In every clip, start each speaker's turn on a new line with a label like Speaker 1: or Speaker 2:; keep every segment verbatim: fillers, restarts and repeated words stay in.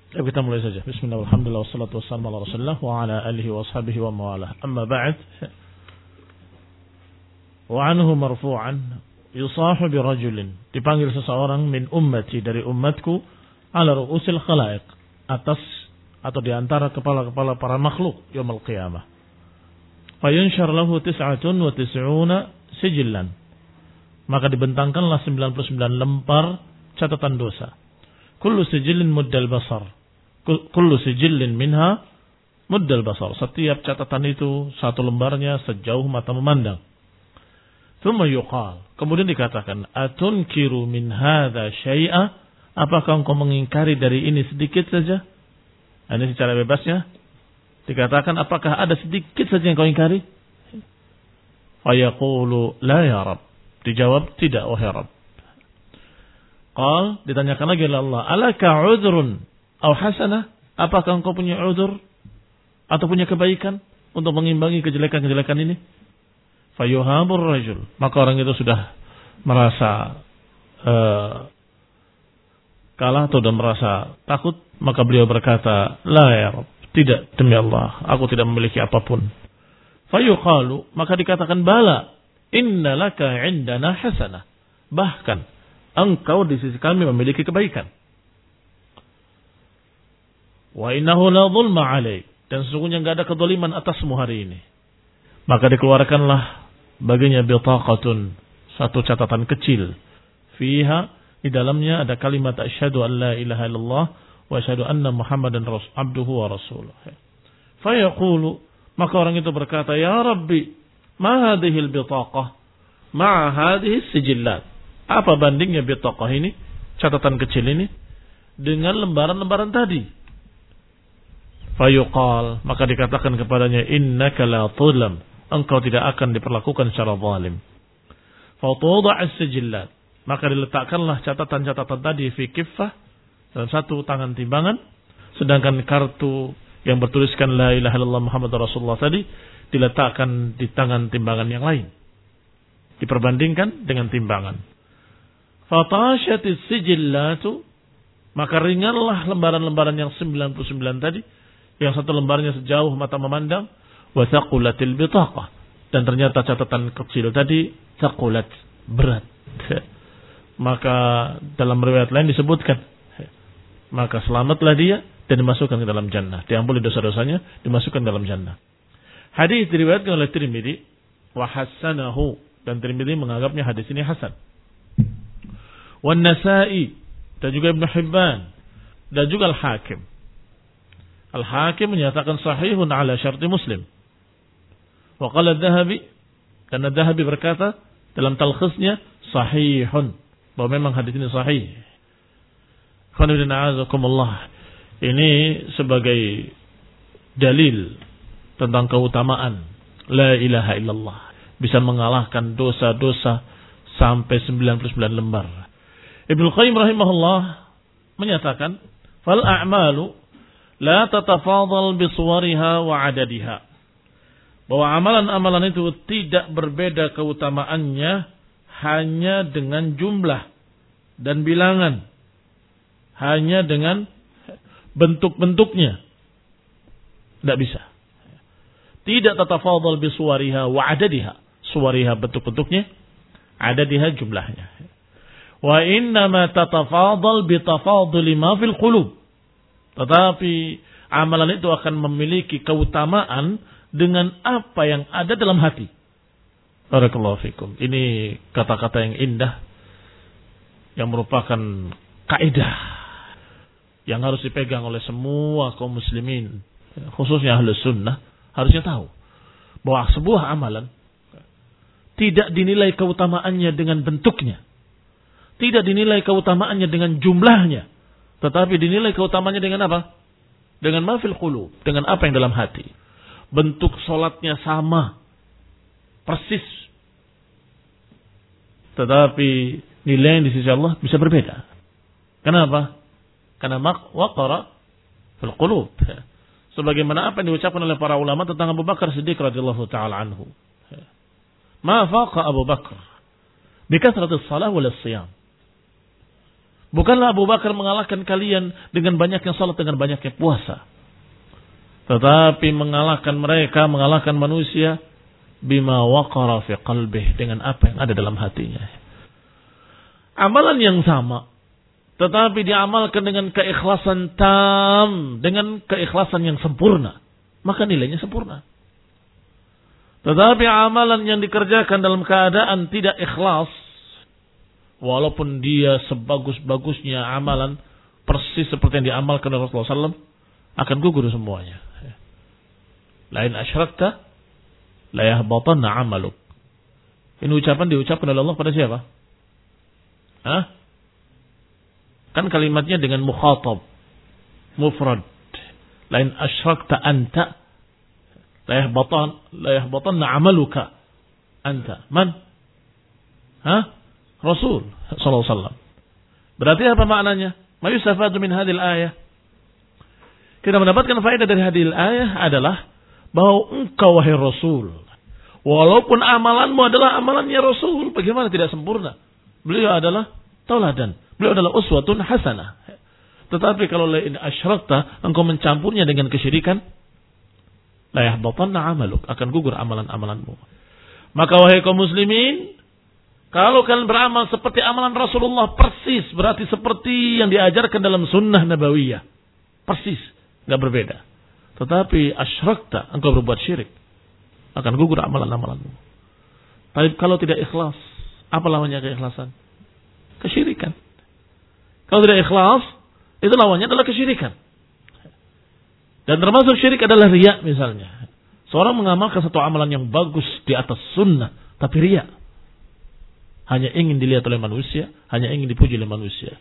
Speaker 1: Ya, kita mulai saja. Bismillah, alhamdulillah, wassalatu wassalamu ala rasulillah wa ala alihi wa ashabihi wa mawalah. Amma ba'd. Wa anhu marfu'an yusahu bi rajulin. Dipanggil seseorang min ummati, dari umatku, ala ru'usil khalaiq, atas atau di antara kepala-kepala para makhluk yaumul qiyamah. Fa yunshar lahu tis'atun wa tis'una sijillan. Maka dibentangkanlah sembilan puluh sembilan lembar catatan dosa. Kullu sijillin muddal basar. Kullu sijillin minha muddal basar. Setiap catatan itu satu lembarnya sejauh mata memandang. Thumma yuqal. Kemudian dikatakan, atunkiru min hadza syai'a? Apakah engkau mengingkari dari ini sedikit saja? Ini secara bebasnya dikatakan, apakah ada sedikit saja yang kau ingkari? Fayaqulu la ya Rabb. Dijawab, tidak wahai Rabb. Qal, ditanyakan lagi oleh Allah, alaka udhrun aw hasanah? Apakah engkau punya udzur atau punya kebaikan untuk mengimbangi kejelekan-kejelekan ini? Fayuhabur rajul. Maka orang itu sudah merasa uh, kalah atau sudah merasa takut. Maka beliau berkata, la ya Rabb, tidak, demi Allah, aku tidak memiliki apapun. Fayuqalu, maka dikatakan, bala, inna laka indana hasanah. Bahkan engkau di sisi kami memiliki kebaikan. Wa innahu la zulma alaik, dan sesungguhnya enggak ada kezaliman atasmu hari ini. Maka dikeluarkanlah baginya bitaqatun, satu catatan kecil. Fiha, di dalamnya ada kalimat asyhadu an la ilaha illallah wa asyhadu anna Muhammadan abduhu wa rasuluh. Fa yaqulu, maka orang itu berkata, ya Rabbi, ma hadhihi al-bitaqah ma'a hadhihi sijillat. Apa bandingnya bitaqah ini, catatan kecil ini, dengan lembaran-lembaran tadi? Fayuqal, maka dikatakan kepadanya, innaka la tudlam, engkau tidak akan diperlakukan secara zalim. Fatudah as-sijillat, maka diletakkanlah catatan-catatan tadi fi kiffah, dalam satu tangan timbangan, sedangkan kartu yang bertuliskan la ilaha illallah Muhammadur Rasulullah tadi diletakkan di tangan timbangan yang lain, diperbandingkan dengan timbangan. Fatashatis sijillatu, maka ringanlah lembaran-lembaran yang sembilan puluh sembilan tadi, yang satu lembarnya sejauh mata memandang, wa thaqulatil bitaqah, dan ternyata catatan kecil tadi thaqulat, berat. Maka dalam riwayat lain disebutkan, maka selamatlah dia dan dimasukkan ke dalam jannah, diampuni dosa-dosanya, dimasukkan dalam jannah. Hadis diriwayatkan oleh Tirmidzi wa hasanahu, dan Tirmidzi menganggapnya hadis ini hasan. Wan Nasa'i, dan juga Ibnu Hibban, dan juga Al-Hakim. Al-Hakim menyatakan sahihun ala syarti Muslim. Wa qala Adz-Dzahabi, dan Adz-Dzahabi berkata dalam talkhisnya sahihun, bahwa memang hadis ini sahih. Ini sebagai dalil tentang keutamaan la ilaha illallah, bisa mengalahkan dosa-dosa sampai sembilan puluh sembilan lembar. Ibnu Qayyim rahimahullah menyatakan, fal a'malu la tatafadhal bisuwariha wa adadiha, bahwa amalan-amalan itu tidak berbeda keutamaannya hanya dengan jumlah dan bilangan, hanya dengan bentuk-bentuknya. Tidak bisa. Tidak tatafadhal bisuwariha wa adadiha. Suwariha bentuk-bentuknya, adadiha jumlahnya. Wa innama tatafadhal bitafadhuli ma fil qulub. Tetapi amalan itu akan memiliki keutamaan dengan apa yang ada dalam hati. Barakallahu fikum. Ini kata-kata yang indah, yang merupakan kaidah yang harus dipegang oleh semua kaum muslimin, khususnya Ahlus Sunnah, harusnya tahu bahwa sebuah amalan tidak dinilai keutamaannya dengan bentuknya, tidak dinilai keutamaannya dengan jumlahnya, tetapi dinilai keutamaannya dengan apa? Dengan ma fil qulub, dengan apa yang dalam hati. Bentuk solatnya sama, persis, tetapi nilai yang di sisi Allah bisa berbeda. Kenapa? Karena waqara fil qulub. Sebagaimana apa yang diucapkan oleh para ulama tentang Abu Bakar Siddiq radhiyallahu taala anhu. Ma faqa Abu Bakar bi kathratis shalah wal siyam. Bukanlah Abu Bakar mengalahkan kalian dengan banyaknya salat, dengan banyaknya puasa. Tetapi mengalahkan mereka, mengalahkan manusia bima waqara fi qalbih, dengan apa yang ada dalam hatinya. Amalan yang sama, tetapi diamalkan dengan keikhlasan tam, dengan keikhlasan yang sempurna, maka nilainya sempurna. Tetapi amalan yang dikerjakan dalam keadaan tidak ikhlas, walaupun dia sebagus-bagusnya amalan, persis seperti yang diamalkan oleh Rasulullah shallallahu alaihi wasallam, akan gugur semuanya. Lain asyrakta, la yahbatanna amaluk. Ini ucapan diucapkan oleh Allah pada siapa? Hah? Kan kalimatnya dengan mukhatab, mufrad. Lain asyrakta anta, la yahbatan, la yahbatanna amaluka anta. Man? Hah? Rasul sallallahu alaihi wasallam. Berarti apa maknanya? Ma yustafadu min hadhil ayah. Kita mendapatkan faedah dari hadhil ayah adalah bahwa engkau wahai Rasul, walaupun amalanmu adalah amalannya Rasul, bagaimana tidak sempurna? Beliau adalah tauladan, beliau adalah uswatun hasanah. Tetapi kalau lain asyrakta, engkau mencampurnya dengan kesyirikan, la yahbatanna amaluk, akan gugur amalan-amalanmu. Maka wahai kaum muslimin, kalau kalian beramal seperti amalan Rasulullah, persis, berarti seperti yang diajarkan dalam sunnah nabawiyah. Persis, nggak berbeda. Tetapi asyrakta, engkau berbuat syirik, akan gugur amalan-amalanmu. Tapi kalau tidak ikhlas, apa lawannya keikhlasan? Kesyirikan. Kalau tidak ikhlas, itu lawannya adalah kesyirikan. Dan termasuk syirik adalah riya misalnya. Seorang mengamalkan satu amalan yang bagus di atas sunnah, tapi riya. Hanya ingin dilihat oleh manusia, hanya ingin dipuji oleh manusia.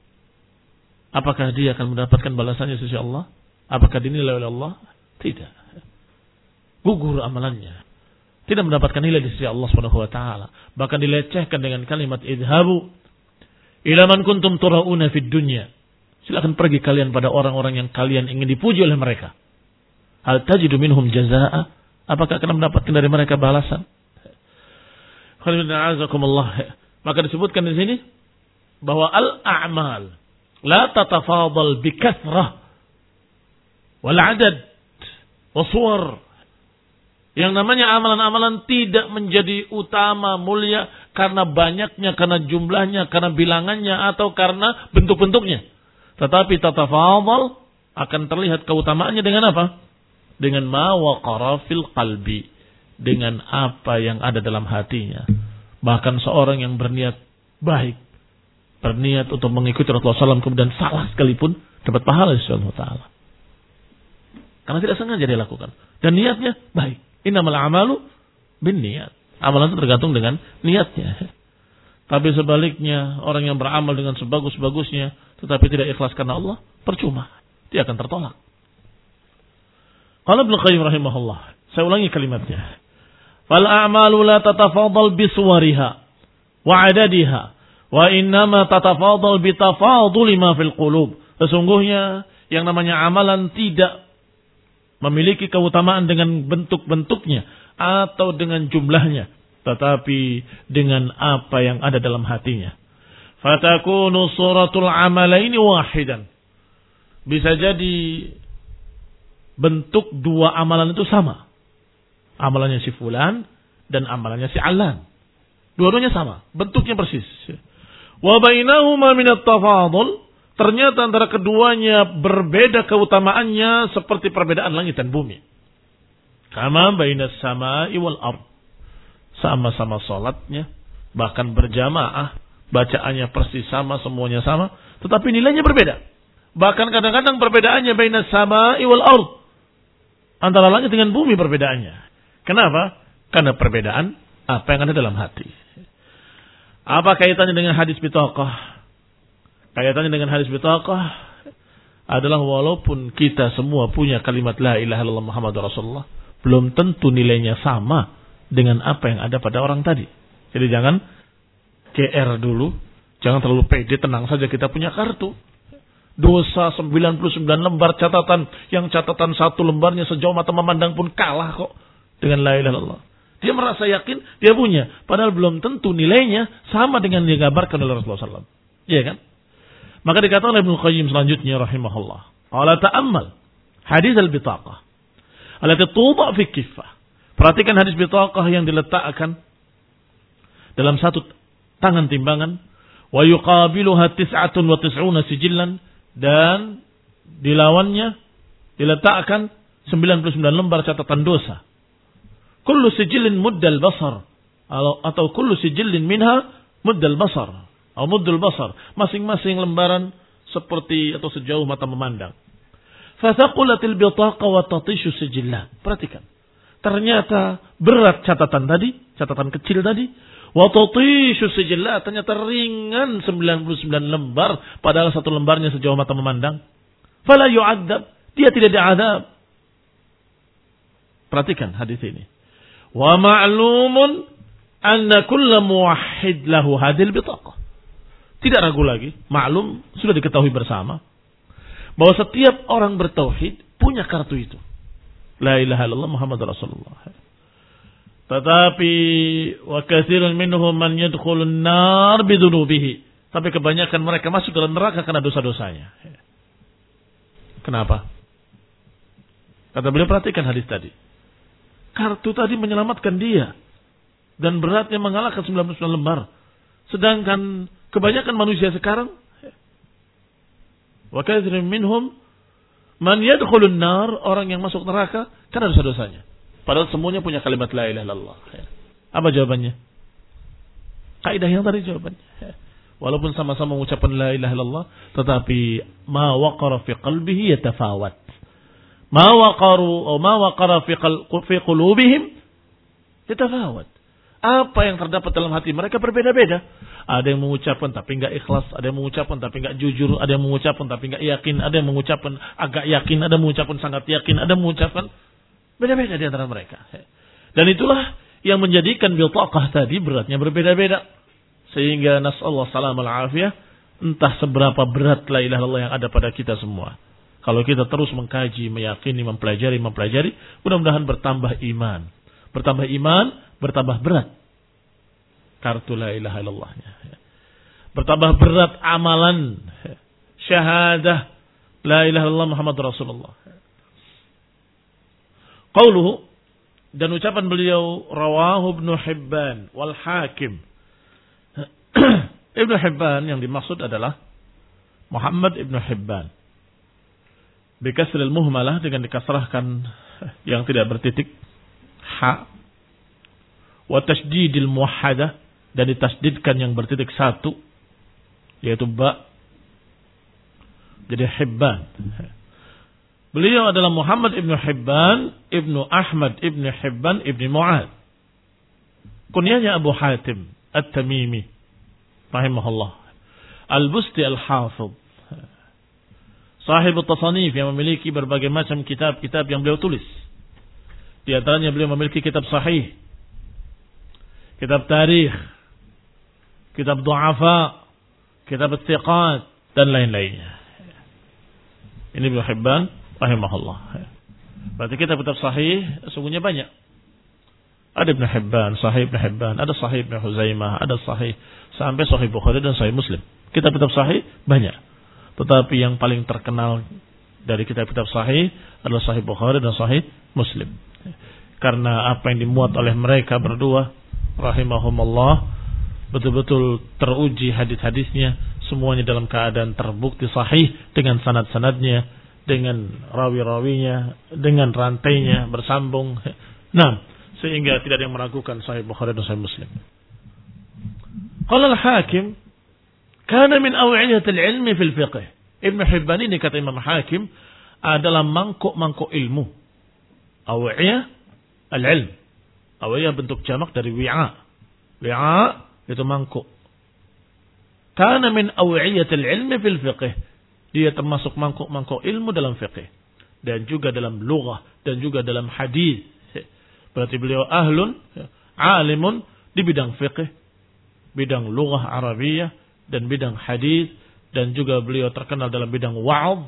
Speaker 1: Apakah dia akan mendapatkan balasannya sisi Allah? Apakah dinilai oleh Allah? Tidak. Gugur amalannya. Tidak mendapatkan nilai di sisi Allah Subhanahu wa taala. Bahkan dilecehkan dengan kalimat idhabu ila man kuntum turauna fid dunya. Silakan pergi kalian pada orang-orang yang kalian ingin dipuji oleh mereka. Hal tajidu minhum jazaa'a? Apakah akan mendapatkan dari mereka balasan? Maka disebutkan di sini bahwa al-a'mal la tatafadal bi kathrah wal adad wasuwar. Yang namanya amalan-amalan tidak menjadi utama, mulia karena banyaknya, karena jumlahnya, karena bilangannya, atau karena bentuk-bentuknya. Tetapi tatafadal akan terlihat keutamaannya dengan apa? Dengan ma waqara fil qalbi, dengan apa yang ada dalam hatinya. Bahkan seorang yang berniat baik, berniat untuk mengikuti Rasulullah shallallahu alaihi wasallam, kemudian salah sekalipun, dapat pahala dari Allah Ta'ala. Karena tidak sengaja dia lakukan. Dan niatnya baik. Innamal a'malu bin niat. Amalan itu tergantung dengan niatnya. Tapi sebaliknya, orang yang beramal dengan sebagus-bagusnya, tetapi tidak ikhlas karena Allah, percuma. Dia akan tertolak. Qala Ibnu Qayyim rahimahullah. Saya ulangi kalimatnya. Fal a'malu la tatafadal biswariha wa adadiha wa innama tatafadal bitafaduli ma fil qulub. Sesungguhnya yang namanya amalan tidak memiliki keutamaan dengan bentuk-bentuknya atau dengan jumlahnya, tetapi dengan apa yang ada dalam hatinya. Fatakunu suratul amalaini wahidan. Bisa jadi bentuk dua amalan itu sama. Amalannya si fulan dan amalannya si alan. Dua-duanya sama, bentuknya persis. Wa bainahuma minat tafadul. Ternyata antara keduanya berbeda keutamaannya seperti perbedaan langit dan bumi. Kama bainas sama'i wal ard. Sama-sama salatnya, bahkan berjamaah, bacaannya persis sama, semuanya sama, tetapi nilainya berbeda. Bahkan kadang-kadang perbedaannya bainas sama'i wal ard. Antara langit dengan bumi perbedaannya. Kenapa? Karena perbedaan apa yang ada dalam hati. Apa kaitannya dengan hadis bitaqah? Kaitannya dengan hadis bitaqah adalah walaupun kita semua punya kalimat la ilaha illallah Muhammadur Rasulullah, belum tentu nilainya sama dengan apa yang ada pada orang tadi. Jadi jangan G R dulu, jangan terlalu pede, tenang saja kita punya kartu. Dosa sembilan puluh sembilan lembar catatan, yang catatan satu lembarnya sejauh mata memandang pun kalah kok dengan la ilaha illallah. Dia merasa yakin dia punya, padahal belum tentu nilainya sama dengan yang digambarkan oleh Rasulullah shallallahu alaihi wasallam. Iya kan? Maka dikatakan oleh Ibnu Qayyim selanjutnya rahimahullah, qala ta'ammal hadis al-bitaqah allati tuḍa' fi kiffah. Perhatikan hadis bitaqah yang diletakkan dalam satu tangan timbangan, wa yuqabiluha tis'atun wa tis'una sijillan, dan dilawannya diletakkan sembilan puluh sembilan lembar catatan dosa. Kullu sijillin muddal basar, atau kullu sijillin minha muddal basar, atau muddul basar, masing-masing lembaran seperti atau sejauh mata memandang. Fathaqulatil bitaqa wa tatishu sijillat. Perhatikan. Ternyata berat catatan tadi, catatan kecil tadi, wa tatishu sijillat, ternyata ringan sembilan puluh sembilan lembar padahal satu lembarnya sejauh mata memandang. Fala yu'adzab, dia tidak diadab. Perhatikan hadis ini. Wa ma'lumun anna kulla muwahhid lahu hadhil bitaqah. Tidak ragu lagi, maklum, sudah diketahui bersama bahwa setiap orang bertauhid punya kartu itu. La ilaha illallah Muhammad Rasulullah. Tetapi wa katsirun minhum man yadkhulun nar bidunubihi. Tapi kebanyakan mereka masuk dalam neraka karena dosa-dosanya. Kenapa? Kata beliau, perhatikan hadis tadi. Kartu tadi menyelamatkan dia dan beratnya mengalahkan sembilan puluh sembilan lembar. Sedangkan kebanyakan manusia sekarang, wa katsirun minhum man yadkhulun nar, orang yang masuk neraka karena dosa-dosanya. Padahal semuanya punya kalimat la ilaha illallah. Apa jawabannya? Kaidah yang tadi jawabannya. Walaupun sama-sama mengucapkan la ilaha illallah, tetapi ma waqara fi qalbihi yatafawat. Ma waqaru atau ma waqara fi fi qulubihim yatafawat. Apa yang terdapat dalam hati mereka berbeda-beda. Ada yang mengucapkan tapi enggak ikhlas, ada yang mengucapkan tapi enggak jujur, ada yang mengucapkan tapi enggak yakin, ada yang mengucapkan agak yakin, ada yang mengucapkan sangat yakin, ada yang mengucapkan beda-beda di antara mereka. Dan itulah yang menjadikan bitaqah tadi beratnya berbeda-beda. Sehingga nasallahu salam al-afiyah, entah seberapa berat la ilaha illallah yang ada pada kita semua. Kalau kita terus mengkaji, meyakini, mempelajari, mempelajari, mudah-mudahan bertambah iman. Bertambah iman, bertambah berat kartu la ilaha illallahnya. Bertambah berat amalan syahadah la ilaha illallah Muhammad Rasulullah. Qauluhu, dan ucapan beliau, rawahu Ibnu Hibban wal Hakim. Ibnu Hibban yang dimaksud adalah Muhammad Ibnu Hibban. Bikasril muhmalah, dengan dikasrahkan yang tidak bertitik, ha, wa tasdidil muwahhadah, dan ditasdidkan yang bertitik satu, yaitu ba, jadi Hibban. Beliau adalah Muhammad Ibnu Hibban Ibnu Ahmad Ibnu Hibban Ibnu Mu'ad. Kunyanya Abu Hatim At-Tamimi rahimahullah, Al-Busti Al-Hafidh, sahib at-tasanif, yang memiliki berbagai macam kitab-kitab yang beliau tulis. Di antaranya beliau memiliki kitab sahih, kitab tarikh, kitab du'afa, kitab at-thiqat, dan lain-lainnya. Ini Ibnu Hibban rahimahullah. Berarti kitab-kitab sahih sungguhnya banyak. Ada Ibnu Hibban, Sahih Ibnu Hibban, ada Sahih Ibnu Huzaimah, ada Sahih sampai Sahih Bukhari dan Sahih Muslim. Kitab-kitab sahih banyak. Tetapi yang paling terkenal dari kitab-kitab sahih adalah Sahih Bukhari dan Sahih Muslim. Karena apa yang dimuat oleh mereka berdua rahimahumullah betul-betul teruji hadis-hadisnya, semuanya dalam keadaan terbukti sahih dengan sanad-sanadnya, dengan rawi-rawinya, dengan rantainya bersambung. Nah, sehingga tidak ada yang meragukan Sahih Bukhari dan Sahih Muslim. Qala al-Hakim, kana min aw'iyatil ilmi fil fiqh. Ibnu Hibban ini, kata Imam Hakim, adalah mangkuk-mangkuk ilmu. Aw'iyah al-ilm. Aw'iyah bentuk jamak dari wi'a. Wi'a itu mangkuk. Kana min aw'iyatil ilmi fil fiqh. Dia termasuk mangkuk-mangkuk ilmu dalam fiqh, dan juga dalam lughah, dan juga dalam hadis. Berarti beliau ahlun, alimun di bidang fiqh, bidang lughah Arabiyah, dan bidang hadis, dan juga beliau terkenal dalam bidang wa'ad,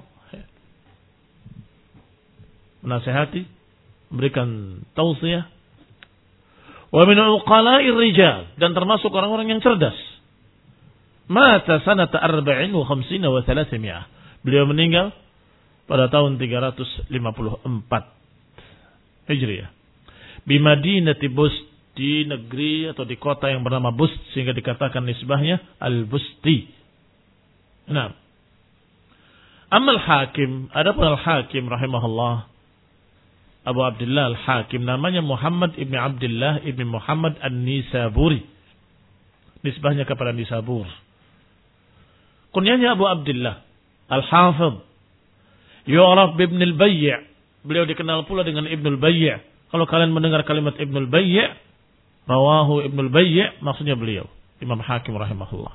Speaker 1: menasihati, memberikan tausiah. Wa min uqala'ir rijal, dan termasuk orang-orang yang cerdas. Mata sanata arba'in wa khamsina wa thalathmi'ah. Beliau meninggal pada tahun tiga ratus lima puluh empat Hijriah. Di Madinati Bust, di negeri atau di kota yang bernama Bust, sehingga dikatakan nisbahnya Al-Busti. Nah, Amal Hakim, adapun Al-Hakim rahimahullah, Abu Abdullah Al-Hakim, namanya Muhammad ibn Abdullah ibn Muhammad An-Nisaburi. Nisbahnya kepada Nisabur. Kunyanya Abu Abdullah Al-Hafidh. Yu'raf ibn al-Bayy'. Beliau dikenal pula dengan Ibn al-Bayy'. Kalau kalian mendengar kalimat Ibn al-Bayy', rawahu Ibn al-Bayy', maksudnya beliau, Imam Hakim rahimahullah.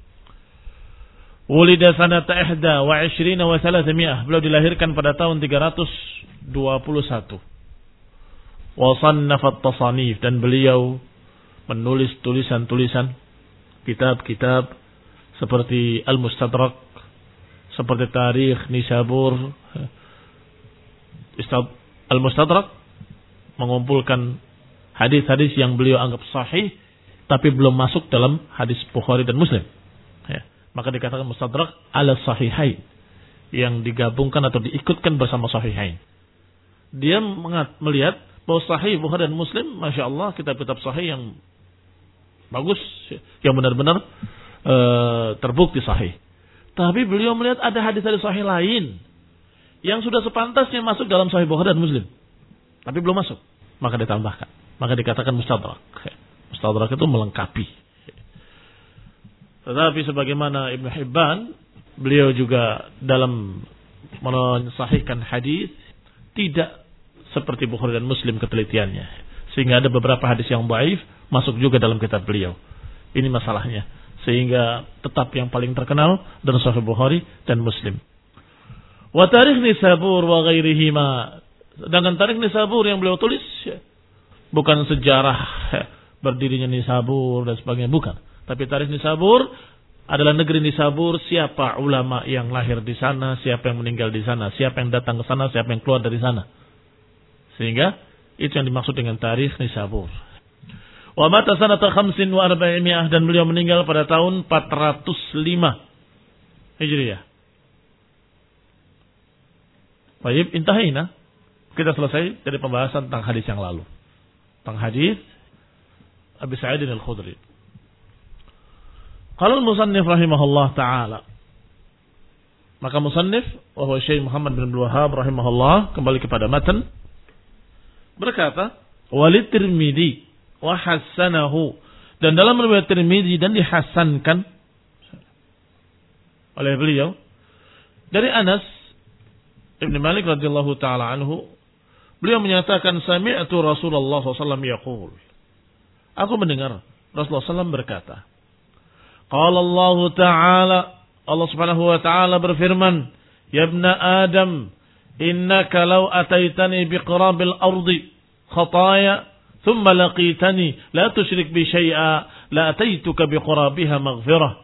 Speaker 1: Wulida sanata ihda wa ishrina wa thalathmi'ah. Beliau dilahirkan pada tahun tiga ratus dua puluh satu. Wa sannafat tasanif, dan beliau menulis tulisan-tulisan, kitab-kitab seperti Al-Mustadrak, seperti Tarikh Nisabur. Al-Mustadrak mengumpulkan hadis-hadis yang beliau anggap sahih tapi belum masuk dalam hadis Bukhari dan Muslim. Ya. Maka dikatakan Mustadrak ala sahihain, yang digabungkan atau diikutkan bersama sahihain. Dia melihat bahwa sahih Bukhari dan Muslim, Masya Allah, kitab-kitab sahih yang bagus, yang benar-benar e, terbukti sahih. Tapi beliau melihat ada hadis-hadis sahih lain yang sudah sepantasnya masuk dalam sahih Bukhari dan Muslim, tapi belum masuk. Maka ditambahkan. Maka dikatakan Mustadrak. Mustadrak itu melengkapi. Tetapi sebagaimana Ibn Hibban, beliau juga dalam mensahihkan hadis tidak seperti Bukhari dan Muslim ketelitiannya, sehingga ada beberapa hadis yang dhaif masuk juga dalam kitab beliau. Ini masalahnya. Sehingga tetap yang paling terkenal dari Sahih Bukhari dan Muslim. Wa Tarikh Nisabur wa ghairihima. Sedangkan Tarikh Nisabur yang beliau tulis bukan sejarah berdirinya Nisabur dan sebagainya, bukan. Tapi Tarikh Nisabur adalah negeri Nisabur, siapa ulama yang lahir di sana, siapa yang meninggal di sana, siapa yang datang ke sana, siapa yang keluar dari sana. Sehingga itu yang dimaksud dengan Tarikh Nisabur. Wa mata sanata khamsin wa arba'imi'ah, dan beliau meninggal pada tahun empat ratus lima Hijriah. Baik, intahina. Kita selesai dari pembahasan tentang hadis yang lalu. Tentang hadis Abi Sa'id Al-Khudri. Qala al-musannif rahimahullah ta'ala. Maka musannif, wa huwa Syekh Muhammad bin Abdul Wahhab rahimahullah, kembali kepada matan, berkata, walid Tirmidzi wa hassanahu, dan dalam riwayat Tirmidzi dan dihasankan oleh beliau dari Anas Ibn Malik radhiyallahu taala anhu, beliau menyatakan sami'tu Rasulullah sallallahu alaihi wasallam yaqul, aku mendengar Rasulullah sallallahu alaihi wasallam berkata, qala Allah taala, Allah subhanahu wa taala berfirman, ya ibna Adam, innaka law ataitani biqrabil ardi khataya thumma laqitani la tusyrik bi syai'a la ataituka biqrabiha maghfirah.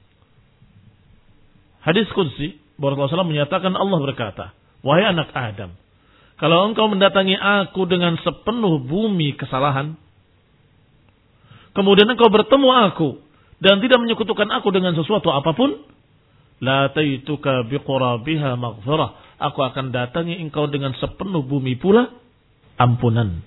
Speaker 1: Hadis qudsi, Rasulullah sallallahu alaihi wasallam menyatakan, Allah berkata, wahai anak Adam, kalau engkau mendatangi aku dengan sepenuh bumi kesalahan, kemudian engkau bertemu aku dan tidak menyekutukan aku dengan sesuatu apapun, la taituka biqurabiha maghfirah, aku akan datangi engkau dengan sepenuh bumi pula ampunan.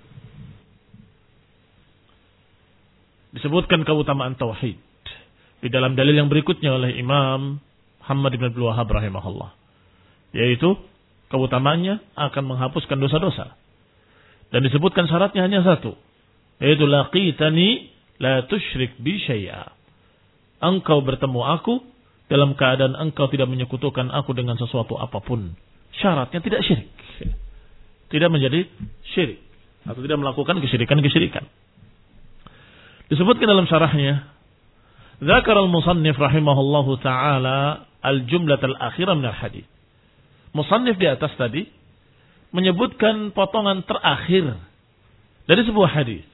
Speaker 1: Disebutkan keutamaan tauhid di dalam dalil yang berikutnya oleh Imam Muhammad bin Abdul Wahhab rahimahullah, yaitu keutamaannya akan menghapuskan dosa-dosa. Dan disebutkan syaratnya hanya satu, yaitu laqitani la tusyrik bi syai'a. Engkau bertemu aku dalam keadaan engkau tidak menyekutukan aku dengan sesuatu apapun. Syaratnya tidak syirik. Tidak menjadi syirik atau tidak melakukan kesyirikan-kesyirikan. Disebutkan dalam syarahnya, dzakar al-musannif rahimahullahu taala al-jumlah al-akhirah min al-hadits. Musannif di atas tadi menyebutkan potongan terakhir dari sebuah hadis.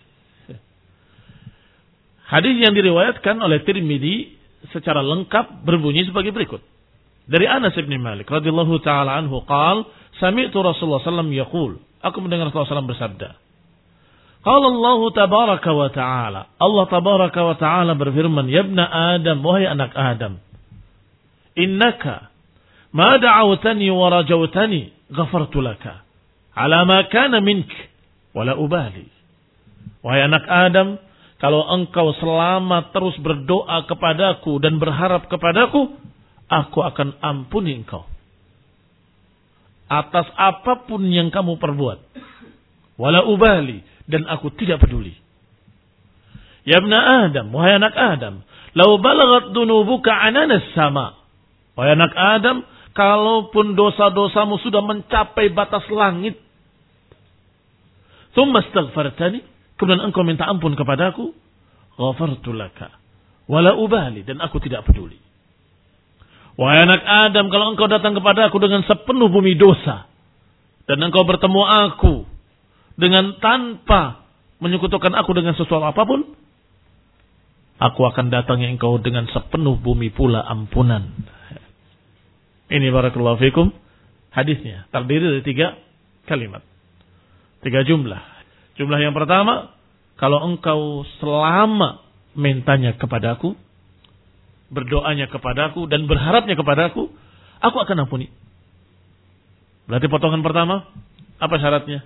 Speaker 1: Hadis yang diriwayatkan oleh Tirmidzi secara lengkap berbunyi sebagai berikut. Dari Anas bin Malik radhiyallahu taala anhu qaal, sami'tu Rasulullah sallallahu alaihi wasallam yaqul, aku mendengar Rasulullah sallallahu alaihi wasallam bersabda, Qala Allah tabaraka wa ta'ala. Allah tabaraka wa ta'ala berfirman, "Ya ibna Adam, wahai anak Adam, innaka ma da'awtani wa rajawtani ghafartu laka ala ma kana mink wala ubali." Wahai anak Adam, kalau engkau selama terus berdoa kepadaku dan berharap kepadaku, aku akan ampuni engkau atas apapun yang kamu perbuat. Wala ubali, dan aku tidak peduli. Ya ibna Adam, wahai anak Adam, law balagat dunubuka ananas sama. Wahai anak Adam, kalaupun dosa-dosamu sudah mencapai batas langit, thumma astaghfartani, kemudian engkau minta ampun kepadaku, ghafartu laka wala ubali, dan aku tidak peduli. Wahai anak Adam, kalau engkau datang kepada aku dengan sepenuh bumi dosa, dan engkau bertemu aku dengan tanpa menyekutukan aku dengan sesuatu apapun, aku akan datangi engkau dengan sepenuh bumi pula ampunan. Ini barakallahu fikum hadisnya terdiri dari tiga kalimat, tiga jumlah. Jumlah yang pertama, kalau engkau selama mintanya kepadaku, berdoanya kepadaku dan berharapnya kepadaku, aku akan ampuni. Berarti potongan pertama, apa syaratnya?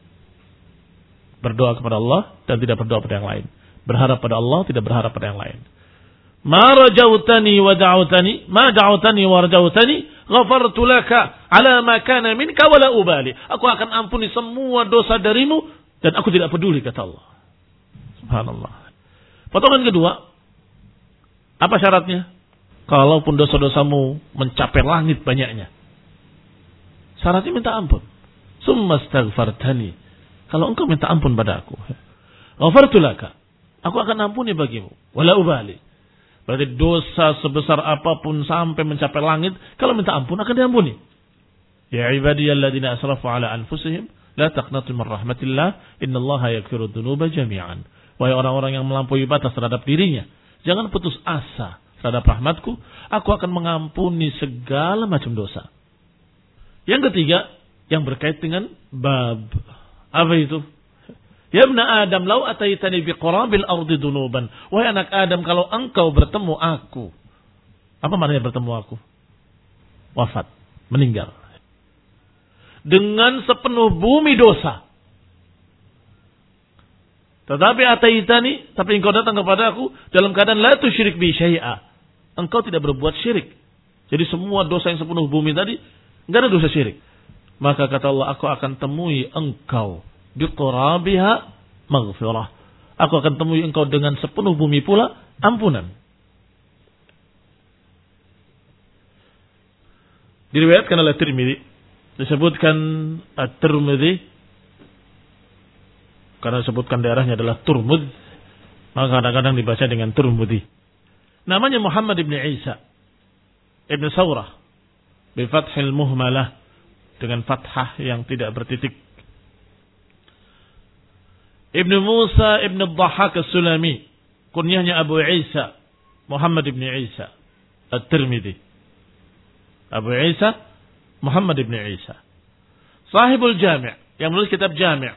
Speaker 1: Berdoa kepada Allah dan tidak berdoa pada yang lain. Berharap pada Allah, tidak berharap pada yang lain. Ma rajautani wa da'utani, ma da'utani wa rajautani, ghafartu laka ala ma kana minka wala ubali. Aku akan ampuni semua dosa darimu dan aku tidak peduli, kata Allah. Subhanallah. Potongan kedua, apa syaratnya? Kalaupun dosa-dosamu mencapai langit banyaknya, syaratnya minta ampun. Summa astaghfartani, kalau engkau minta ampun pada aku, ghafartu laka, aku akan ampuni bagimu, wala ubali. Berarti dosa sebesar apapun sampai mencapai langit, kalau minta ampun akan diampuni. Ya ibadiyalladzina asrafu ala anfusihim la taqnatu min rahmatillah, innallaha yaghfiru dzunuba jami'an. Wahai orang-orang yang melampaui batas terhadap dirinya, jangan putus asa terhadap rahmatku, aku akan mengampuni segala macam dosa. Yang ketiga, yang berkait dengan bab. Apa itu? Ya ibna Adam, lau ataitani biqurabil ardi dunuban. Wahai anak Adam, kalau engkau bertemu aku. Apa maknanya bertemu aku? Wafat, meninggal. Dengan sepenuh bumi dosa. Tetapi ataitani, tapi engkau datang kepada aku dalam keadaan la tusyrik bi syai'a. Engkau tidak berbuat syirik. Jadi semua dosa yang sepenuh bumi tadi, enggak ada dosa syirik. Maka kata Allah, aku akan temui engkau biqurabiha maghfirah. Aku akan temui engkau dengan sepenuh bumi pula ampunan. Diriwayatkan oleh Tirmidzi, disebutkan At-Tirmidzi karena disebutkan daerahnya adalah Turmud, maka kadang-kadang dibaca dengan Turmudi. Namanya Muhammad ibn Isa ibn Sawrah bi fathil muhmalah, dengan fathah yang tidak bertitik. Ibn Musa ibn Dhahhak as-Sulami, kunyahnya Abu Isa, Muhammad ibn Isa At-Tirmidzi. Abu Isa Muhammad ibn Isa, sahibul Jami', yang menulis kitab Jami',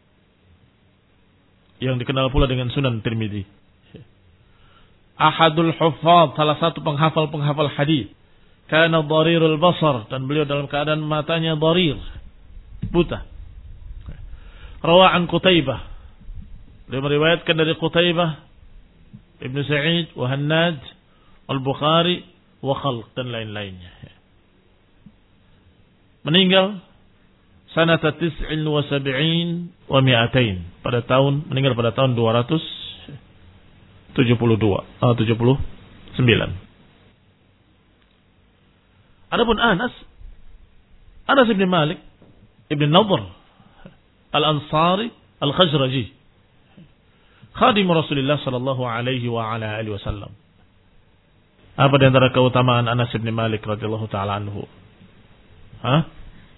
Speaker 1: yang dikenal pula dengan Sunan Tirmidzi. Ahadul huffaz, salah satu penghafal-penghafal hadis. Kana dharirul basar, dan beliau dalam keadaan matanya dharir, buta. Rawa an Qutaibah, beliau meriwayatkan dari Qutaibah Ibn Sa'id wa Hannad Al-Bukhari wa Khalq, dan lain-lainnya. Meninggal sanata tis'in wa sab'in wa mi'atain, pada tahun, meninggal pada tahun dua ratus tujuh puluh dua atau tujuh puluh sembilan. Adapun Anas, Anas ibn Malik ibn Nadhr Al-Ansari Al-Khazraji, khadim Rasulullah sallallahu alaihi wa ala alihi wasallam. Apa di antara keutamaan Anas ibn Malik radhiyallahu taala anhu? Hah?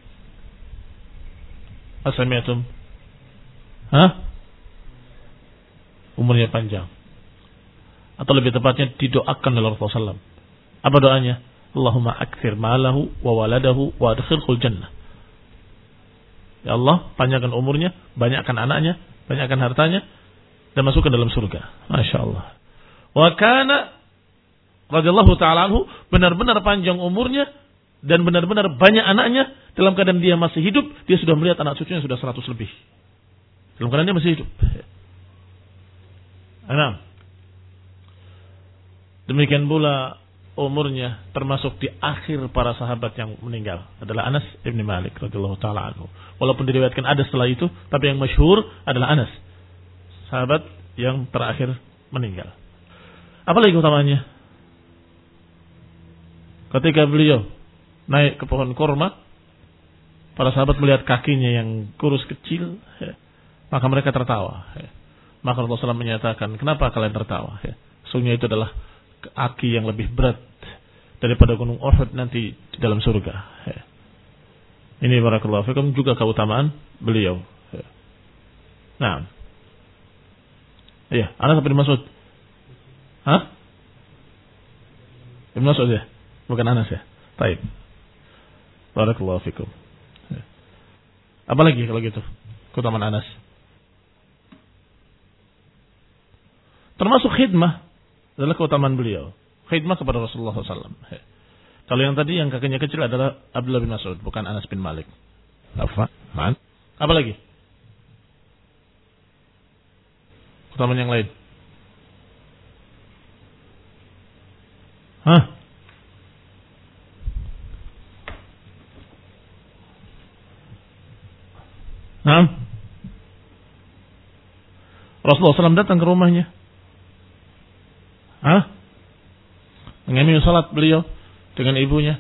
Speaker 1: Asami'atum? Hah? Umurnya panjang. Atau lebih tepatnya didoakan oleh Rasulullah sallallahu alaihi wasallam. Apa doanya? Allahumma akthir malahu wa waladahu wa adkhilhul jannah. Ya Allah, panjangkan umurnya, banyakkan anaknya, banyakkan hartanya dan masuk ke dalam surga. Masya Allah. Wa kana radhiyallahu ta'ala anhu benar-benar panjang umurnya dan benar-benar banyak anaknya. Dalam keadaan dia masih hidup, dia sudah melihat anak cucunya sudah seratus lebih. Dalam keadaan dia masih hidup. Nah, demikian pula umurnya termasuk di akhir para sahabat yang meninggal adalah Anas ibn Malik radhiyallahu ta'ala anhu. Walaupun diriwayatkan ada setelah itu, tapi yang masyhur adalah Anas, sahabat yang terakhir meninggal. Apalagi utamanya? Ketika beliau naik ke pohon kurma, para sahabat melihat kakinya yang kurus kecil, ya, maka mereka tertawa. Ya. Maka Rasulullah shallallahu alaihi wasallam menyatakan, kenapa kalian tertawa? Ya. Sungguhnya itu adalah kaki yang lebih berat daripada gunung Uhud nanti di dalam surga. Ya. Ini barakallahu fikum juga keutamaan beliau. Ya. Nah, iya, Anas bin Mas'ud. Hah? Ibn Mas'ud ya? Bukan Anas ya? Baik. Barakallahu fikum. Ya. Apa lagi kalau gitu? Keutamaan Anas. Termasuk khidmah adalah keutamaan beliau. Khidmah kepada Rasulullah shallallahu alaihi wasallam. Ya. Kalau yang tadi yang kakinya kecil adalah Abdullah bin Mas'ud, bukan Anas bin Malik. Apa? Man? Apa lagi? Keutamaan yang lain. Hah? Nah, Rasulullah shallallahu alaihi wasallam datang ke rumahnya. Hah? Mengambil salat beliau dengan ibunya.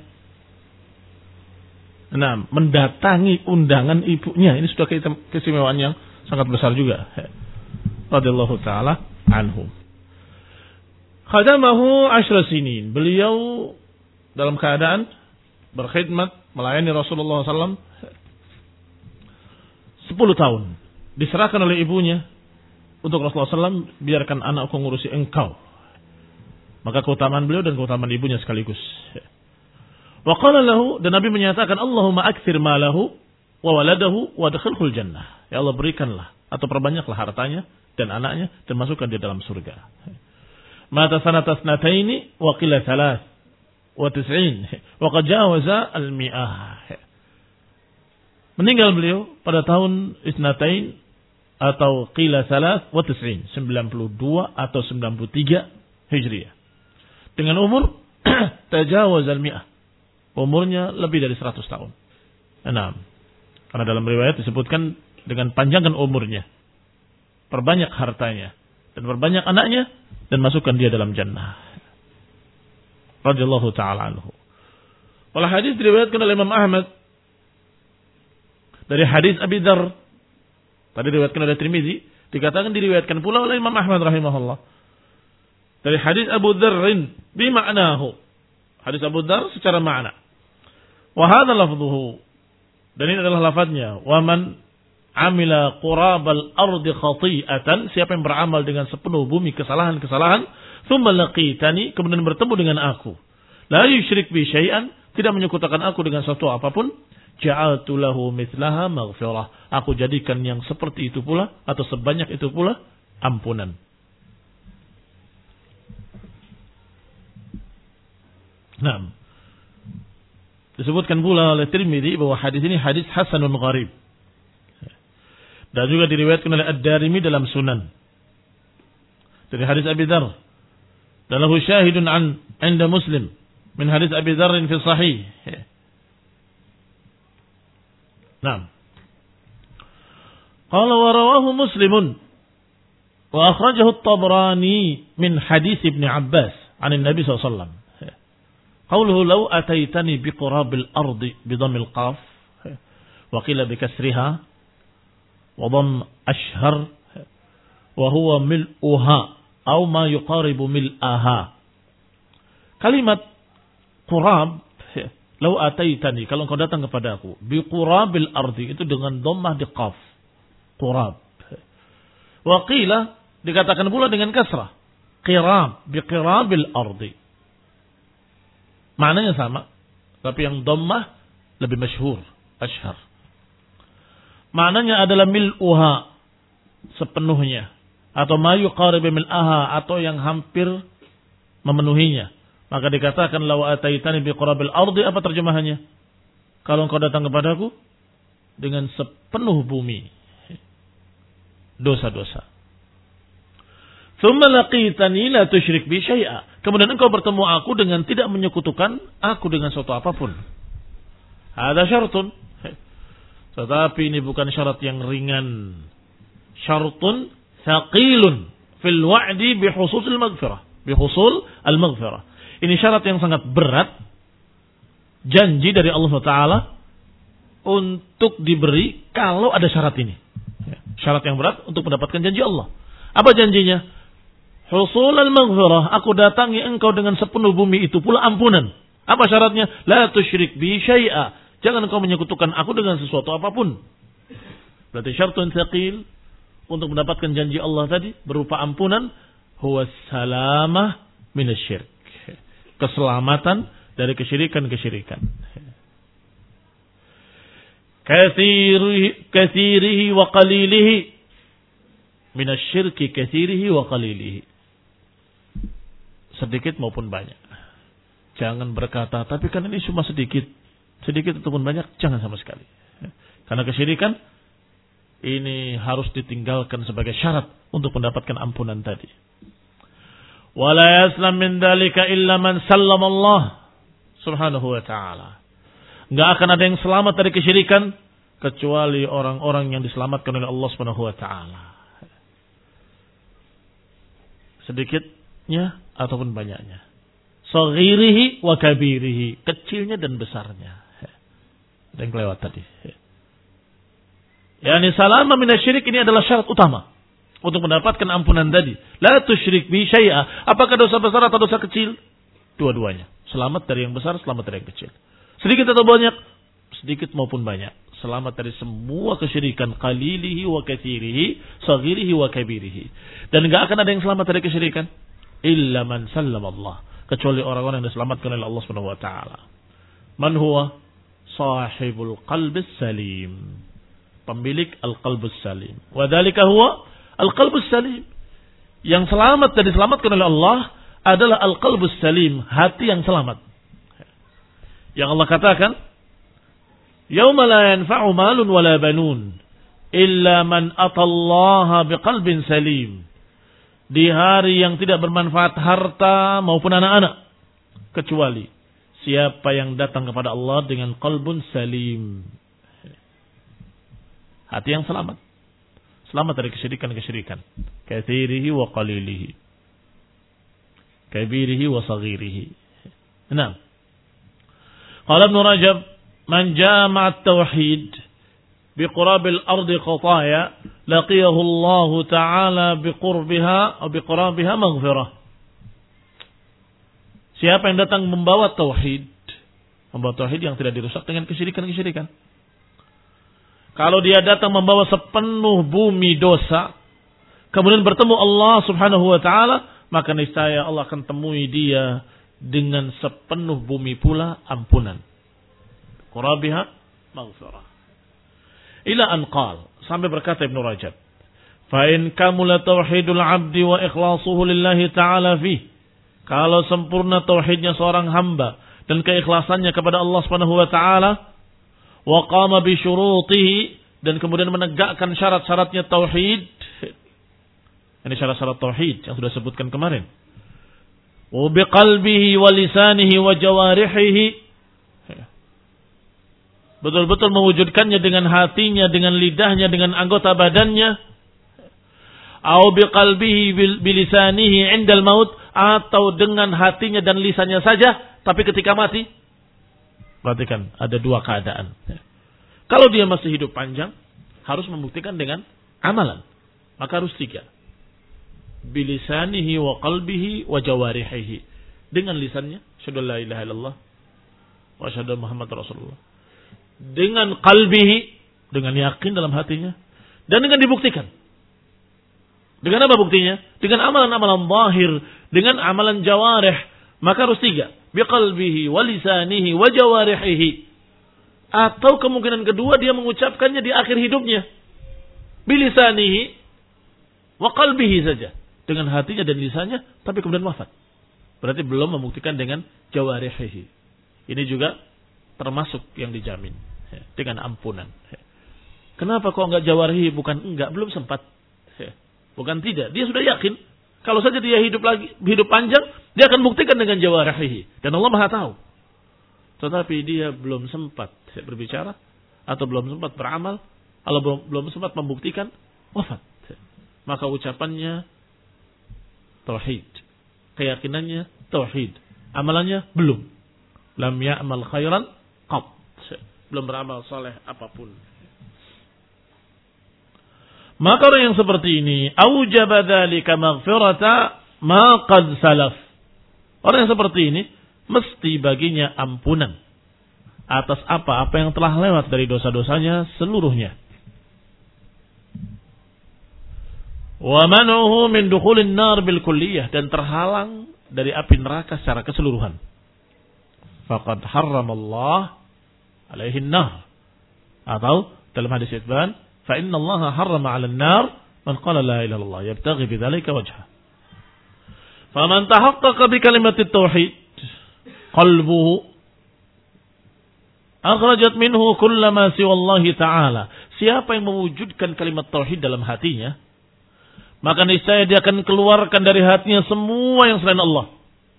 Speaker 1: Nah, mendatangi undangan ibunya. Ini sudah keistimewaan yang sangat besar juga. Radhiyallahu ta'ala anhu. Khadamahu ashra sinin. Beliau dalam keadaan berkhidmat melayani Rasulullah shallallahu alaihi wasallam sepuluh tahun. Diserahkan oleh ibunya untuk Rasulullah shallallahu alaihi wasallam, biarkan anakku ngurusi engkau. Maka keutamaan beliau dan keutamaan ibunya sekaligus. Wa qala lahu, dan Nabi menyatakan, Allahumma aktsir malahu wa waladahu wa adkhilhul jannah. Ya Allah, berikanlah atau perbanyaklah hartanya dan anaknya dan masukkan dia dalam surga. Mata sanata snataini wa qila thalath wa tis'in wa qad jawaza al-mi'ah. Meninggal beliau pada tahun isnatain atau qila thalath wa tis'in, sembilan puluh dua atau sembilan puluh tiga Hijriah. Dengan umur tajawaz al-mi'ah. Umurnya lebih dari seratus tahun. Enam. Karena dalam riwayat disebutkan dengan panjangkan umurnya, perbanyak hartanya dan perbanyak anaknya dan masukkan dia dalam jannah. Radhiyallahu ta'ala anhu. Wal hadis diriwayatkan oleh Imam Ahmad dari hadis Abi Dzar. Tadi diriwayatkan oleh Tirmizi, dikatakan diriwayatkan pula oleh Imam Ahmad rahimahullah. Dari hadis Abu Dzarrin bima'nahu. Hadis Abu Dzar secara makna. Wa hadha lafdhuhu. Dan ini adalah lafadznya. Wa man amila qurabal ardi khati'atan, siapa yang beramal dengan sepenuh bumi kesalahan-kesalahan, thumma laqitani, kemudian bertemu dengan aku, la yusyrik bi syai'an, tidak menyekutukan aku dengan sesuatu apapun, ja'altu lahu mithlaha maghfirah, aku jadikan yang seperti itu pula atau sebanyak itu pula ampunan. Nah, disebutkan pula oleh Tirmidzi bahwa hadis ini hadis hasanun gharib. Dan juga diriwayatkan oleh Ad-Darimi dalam Sunan. Dari hadis Abi Dzar. Dan lahu syahidun an 'inda Muslim min hadis Abi Dzar fi sahih. Naam. Qala wa rawahu Muslimun wa akhrajahu At-Tabrani min hadis Ibnu Abbas 'an Nabi sallallahu alaihi wasallam. Qauluhu law ataitani biqurabil ardi bidhammil qaf wa qila bikasriha wa dhamm ashhar wa huwa mil'uha aw ma yuqaribu mil'aha. Kalimat qurab, law ataitani, kalau engkau datang kepadaku, biqurabil ardi, itu dengan dhammah di qaf, qurab. Wa qila, dikatakan pula dengan kasrah, qirab, biqirabil ardi. Maknanya sama, tapi yang dhammah lebih masyhur, ashhar. Maknanya adalah mil'uha, sepenuhnya atau ma yuqarib mil'aha atau yang hampir memenuhinya, maka dikatakan law ataitani biqurabil ardi, apa terjemahannya? Kalau engkau datang kepadaku dengan sepenuh bumi dosa-dosa. Tsumma laqitani la tusyrik bi syai'a. Kemudian engkau bertemu aku dengan tidak menyekutukan aku dengan suatu apapun. Ada syartun. Tetapi ini bukan syarat yang ringan. Syartun thaqilun fil wa'di bi hususil maghfirah. Bi husul al-maghfirah. Ini syarat yang sangat berat. Janji dari Allah Taala untuk diberi kalau ada syarat ini. Syarat yang berat untuk mendapatkan janji Allah. Apa janjinya? Husul al-maghfirah, aku datangi engkau dengan sepenuh bumi itu pula ampunan. Apa syaratnya? La tusyrik bi syai'a. Jangan engkau menyekutukan aku dengan sesuatu apapun. Berarti syartun tsaqil untuk mendapatkan janji Allah tadi berupa ampunan, huwa salamah minasyirik. Keselamatan dari kesyirikan-kesyirikan. Katsirihi katsirihi wa qalilihi minasyirki katsirihi wa qalilihi. Sedikit maupun banyak. Jangan berkata, tapi kan ini cuma sedikit. Sedikit ataupun banyak, jangan sama sekali. Karena kesyirikan ini harus ditinggalkan sebagai syarat untuk mendapatkan ampunan tadi. Wala yaslam min dzalika illa man sallama Allah subhanahu wa ta'ala. Enggak akan ada yang selamat dari kesyirikan kecuali orang-orang yang diselamatkan oleh Allah subhanahu wa ta'ala. Sedikitnya ataupun banyaknya. Saghirihi wa kabirihi. Kecilnya dan besarnya. Ada yang kelewat tadi. Yani salama minasyirik ini adalah syarat utama untuk mendapatkan ampunan tadi. La tusyrik bi syai'a. Apakah dosa besar atau dosa kecil? Dua-duanya. Selamat dari yang besar, selamat dari yang kecil. Sedikit atau banyak? Sedikit maupun banyak. Selamat dari semua kesyirikan. Qalilihi wa katsirihi, saghirihi wa kabirihi. Dan enggak akan ada yang selamat dari kesyirikan illa man sallama Allah, kecuali orang-orang yang diselamatkan oleh Allah Subhanahu wa taala. Man huwa sahibul qalbis salim, pemilik al-qalbus salim. Wa dzalika huwa al-qalbus salim. Yang selamat dan diselamatkan oleh Allah adalah al-qalbus salim, hati yang selamat. Yang Allah katakan, yauma la yanfa'u malun wala banun illa man atallaha biqalbin salim. Di hari yang tidak bermanfaat harta maupun anak-anak, kecuali siapa yang datang kepada Allah dengan qalbun salim, hati yang selamat, selamat dari kesyirikan-kesyirikan, katsirihi wa qalilihi, kabirihi wa saghirihi. Nah, qala Ibnu Rajab, man jama'a at-tauhid biqurabil ardi qataya laqiyahu Allah Ta'ala biqurbiha atau biqurabiha maghfirah. Siapa yang datang membawa tauhid, membawa tauhid yang tidak dirusak dengan kesyirikan-kesyirikan. Kalau dia datang membawa sepenuh bumi dosa, kemudian bertemu Allah Subhanahu wa taala, maka niscaya Allah akan temui dia dengan sepenuh bumi pula ampunan. Qurabiha maghfirah. Ila an qal, sampai berkata Ibnu Rajab, fa in kamula tauhidul 'abdi wa ikhlasuhu lillahi ta'ala fi. Kalau sempurna tauhidnya seorang hamba dan keikhlasannya kepada Allah Subhanahu wa taala, wa qama bi syurutihi, dan kemudian menegakkan syarat-syaratnya tauhid. Ini syarat-syarat tauhid yang sudah sebutkan kemarin. Wa bi qalbihi wa lisanihi wa jawarihi, betul-betul mewujudkannya dengan hatinya, dengan lidahnya, dengan anggota badannya. Au biqalbihi bilisanihi 'indal maut, atau dengan hatinya dan lisannya saja tapi ketika mati. Perhatikan, ada dua keadaan. Kalau dia masih hidup panjang, harus membuktikan dengan amalan. Maka harus tiga. Bilisanihi wa qalbihi wa jawarihi. Dengan lisannya, asyhadu la ilaha illallah wa asyhadu Muhammad Rasulullah. Dengan qalbihi, dengan yakin dalam hatinya, dan dengan dibuktikan. Dengan apa buktinya? Dengan amalan-amalan zahir, dengan amalan jawarih. Maka harus tiga. Biqalbihi wa lisanihi wa jawarihi. Atau kemungkinan kedua dia mengucapkannya di akhir hidupnya. Bilisanihi, wa qalbihi saja, dengan hatinya dan lisannya, tapi kemudian wafat. Berarti belum membuktikan dengan jawarihihi. Ini juga termasuk yang dijamin dengan ampunan. Kenapa kok enggak jawarihi? Bukan enggak, belum sempat. Bukan tidak, dia sudah yakin. Kalau saja dia hidup lagi, hidup panjang, dia akan buktikan dengan jawarihi. Dan Allah Maha tahu. Tetapi dia belum sempat berbicara, atau belum sempat beramal, atau belum, belum sempat membuktikan, wafat. Maka ucapannya tauhid, keyakinannya tauhid, amalannya belum. Lam ya'mal khairan qat, belum beramal saleh apapun. Maka orang yang seperti ini aujaba dzalika maghfirata ma qad salaf. Orang yang seperti ini mesti baginya ampunan atas apa-apa yang telah lewat dari dosa-dosanya seluruhnya. Wa man'uhu min dukhulin nar bil kulliyah, dan terhalang dari api neraka secara keseluruhan. Faqad harramallah alaihi an-nar. Atau dalam hadis Ibn, fa inna Allah harrama 'ala an-nar man qala la ilaha illallah yabtaghi bidzalika wajha. Faman tahaqqaqa bi kalimati tauhid qalbuhu akhrajat minhu kullama siwa Allah ta'ala. Siapa yang mewujudkan kalimat tauhid dalam hatinya, maka niscaya dia akan keluarkan dari hatinya semua yang selain Allah.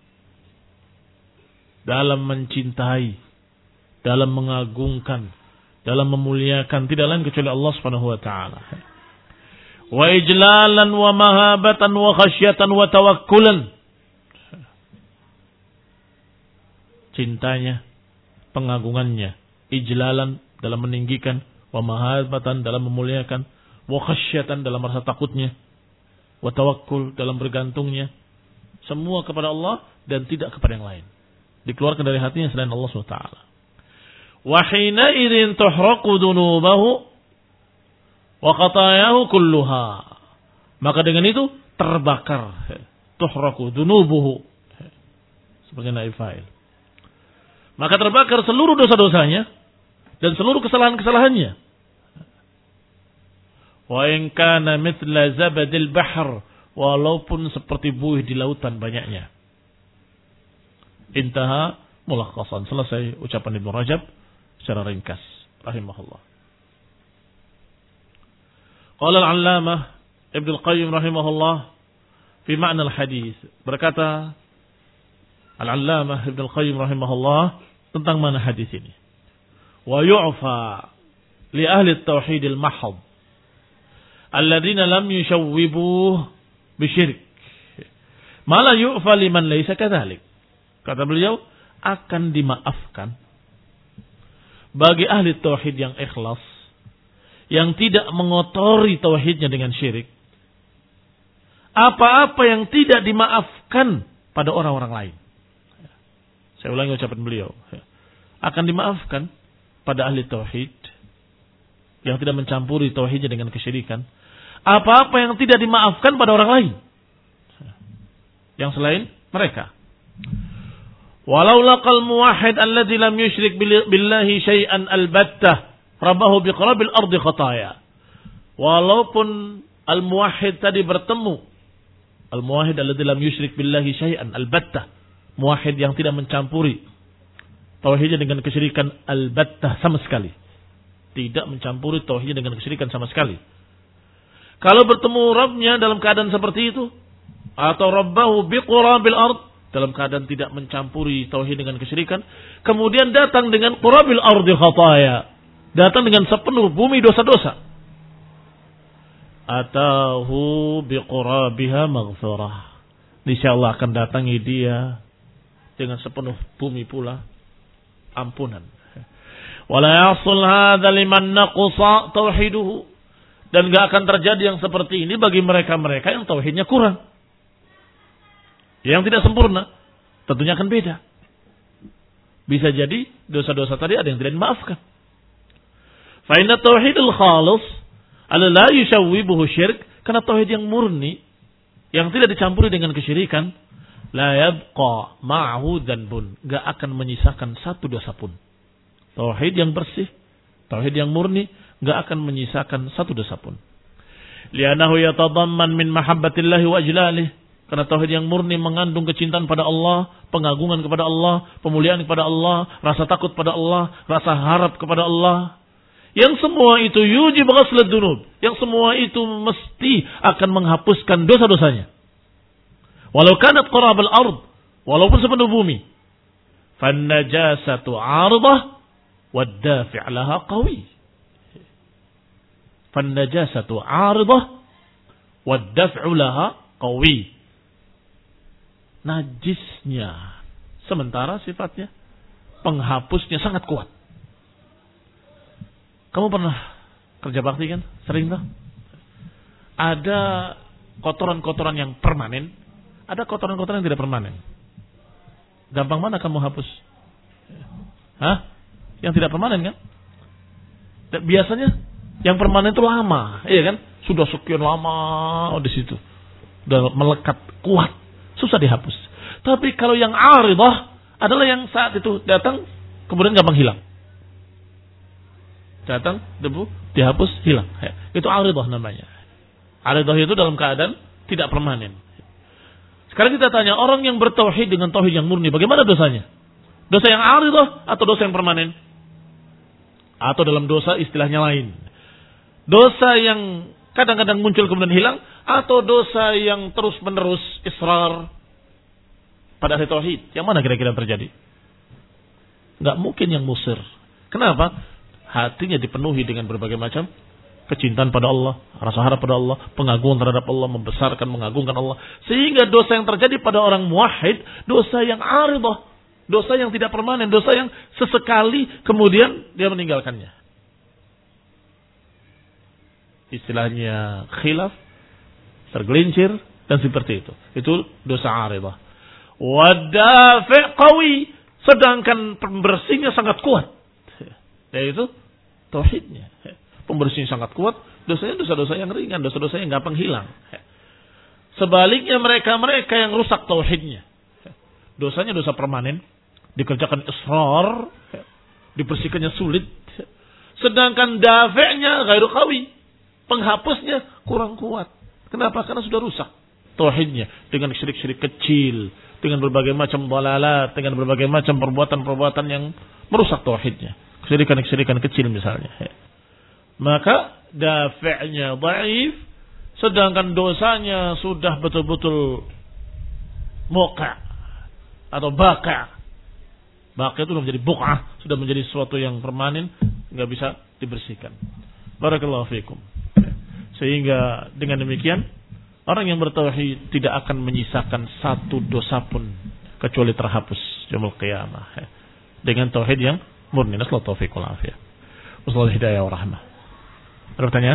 Speaker 1: Dalam mencintai, dalam mengagungkan, dalam memuliakan, tidak lain kecuali Allah Subhanahu wa taala. Wa ijlalan wa mahabatan wa khasyatan wa tawakkulan. Cintanya, pengagungannya, ijlalan dalam meninggikan, wa mahabatan dalam memuliakan, wa khasyatan dalam rasa takutnya, wa tawakkul dalam bergantungnya, semua kepada Allah dan tidak kepada yang lain. Dikeluarkan dari hatinya selain Allah subhanahu wa taala. Wa hina idzin tuhraqu dunubahu wa khatayahu kulluha. Maka dengan itu terbakar, tuhraqu dunubuhu, sebagai naib fa'il. Maka terbakar seluruh dosa-dosanya dan seluruh kesalahan-kesalahannya. Wa in kana mithla zabadil bahr, walaupun seperti buih di lautan banyaknya. Intaha mulakhasan. Selesai ucapan Ibnu Rajab secara ringkas rahimahullah. Qala al-'allamah Ibnu al-Qayyim rahimahullah fi ma'na al-hadis, berkata al-'allamah Ibnu al-Qayyim rahimahullah tentang mana hadis ini. Wa yu'fa li ahli at-tauhid al-mahd alladziina lam yushawwibuhu bisyirk ma la yu'fa liman laysa kadzalik. Kata beliau, akan dimaafkan bagi ahli tauhid yang ikhlas, yang tidak mengotori tauhidnya dengan syirik, apa-apa yang tidak dimaafkan pada orang-orang lain. Saya ulangi ucapan beliau, akan dimaafkan pada ahli tauhid yang tidak mencampuri tauhidnya dengan kesyirikan, apa-apa yang tidak dimaafkan pada orang lain yang selain mereka. Walau laqal muwahhid alladzi lam yusyrik billahi syai'an albattah rabahu biqarabil ardi khataya. Walaupun al-muwahhid tadi bertemu, al-muwahhid alladzi lam yusyrik billahi syai'an albattah, muwahhid yang tidak mencampuri tauhidnya dengan kesyirikan albattah sama sekali, tidak mencampuri tauhidnya dengan kesyirikan sama sekali. Kalau bertemu Rabbnya dalam keadaan seperti itu, atau rabbahu biqarabil ard, dalam keadaan tidak mencampuri tauhid dengan kesyirikan, kemudian datang dengan qurabil ardi khataya, datang dengan sepenuh bumi dosa-dosa, atahu biqurabiha maghfirah, insyaallah akan datangi dia dengan sepenuh bumi pula ampunan. Wala yasul hadza liman naqsa tauhiduhu, dan enggak akan terjadi yang seperti ini bagi mereka-mereka yang tauhidnya kurang, yang tidak sempurna. Tentunya akan beda. Bisa jadi dosa-dosa tadi ada yang tidak dimaafkan. Fa inna tauhidul khalis ala la yushawwibuhu syirk, karena tauhid yang murni yang tidak dicampuri dengan kesyirikan, la yabqa ma'hu dzanbun, enggak akan menyisakan satu dosa pun. Tauhid yang bersih, tauhid yang murni, enggak akan menyisakan satu dosa pun. Li'annahu yatadamman min mahabbatillahi wa ijlalih. Karena tauhid yang murni mengandung kecintaan pada Allah, pengagungan kepada Allah, pemuliaan kepada Allah, rasa takut pada Allah, rasa harap kepada Allah. Yang semua itu yujib ghaslat dunub. Yang semua itu mesti akan menghapuskan dosa-dosanya. Walau kanat qarabal ard, walaupun sepenuh bumi. Fan najasatu 'aridah wad dafi' laha qawi. Fan najasatu 'aridah wad daf'u laha qawi. Najisnya sementara sifatnya, penghapusnya sangat kuat. Kamu pernah kerja bakti kan? Sering tuh. Ada kotoran-kotoran yang permanen, ada kotoran-kotoran yang tidak permanen. Gampang mana kamu hapus? Hah? Yang tidak permanen kan? Biasanya yang permanen itu lama, iya kan? Sudah sekian lama di situ, udah melekat kuat, susah dihapus. Tapi kalau yang aridah adalah yang saat itu datang kemudian gampang hilang. Datang debu dihapus hilang. Itu aridah namanya. Aridah itu dalam keadaan tidak permanen. Sekarang kita tanya, orang yang bertauhid dengan tauhid yang murni, bagaimana dosanya? Dosa yang aridah atau dosa yang permanen? Atau dalam dosa istilahnya lain. Dosa yang kadang-kadang muncul kemudian hilang, atau dosa yang terus-menerus israr pada ahli tauhid. Yang mana kira-kira terjadi? Enggak mungkin yang musir. Kenapa? Hatinya dipenuhi dengan berbagai macam kecintaan pada Allah, rasa harap pada Allah, pengagungan terhadap Allah, membesarkan, mengagungkan Allah. Sehingga dosa yang terjadi pada orang muwahhid, dosa yang aridah, dosa yang tidak permanen, dosa yang sesekali kemudian dia meninggalkannya. Istilahnya khilaf, tergelincir, dan seperti itu. Itu dosa aridah. Wadafi' qawi, sedangkan pembersihnya sangat kuat. Yaitu tauhidnya. Pembersihnya sangat kuat, dosanya dosa-dosa yang ringan, dosa-dosa yang gampang hilang. Sebaliknya mereka-mereka yang rusak tauhidnya, dosanya dosa permanen, dikerjakan israr, dibersihkannya sulit. Sedangkan dafi'nya ghairu qawi, penghapusnya kurang kuat. Kenapa? Karena sudah rusak tauhidnya dengan syirik-syirik kecil, dengan berbagai macam dalalat, dengan berbagai macam perbuatan-perbuatan yang merusak tauhidnya, kesyirikan-kesyirikan kecil misalnya. Maka dafi'nya dhaif, sedangkan dosanya sudah betul-betul muqa' atau baqa'. Baqa' itu sudah menjadi buq'ah, sudah menjadi sesuatu yang permanen, enggak bisa dibersihkan. Barakallahu fikum. Sehingga dengan demikian orang yang bertauhid tidak akan menyisakan satu dosa pun kecuali terhapus yaumul qiyamah dengan tauhid yang murni. Nasallahu taufiq wal afiyah. Wassallallahu hidayah wa rahmah. Ada pertanyaan?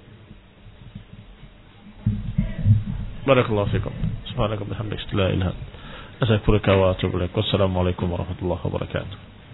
Speaker 1: Barakallahu fikum. Subhanaka bihamdika la ilaha illa anta astaghfiruka wa atubu ilaik. Wassalamualaikum warahmatullahi wabarakatuh.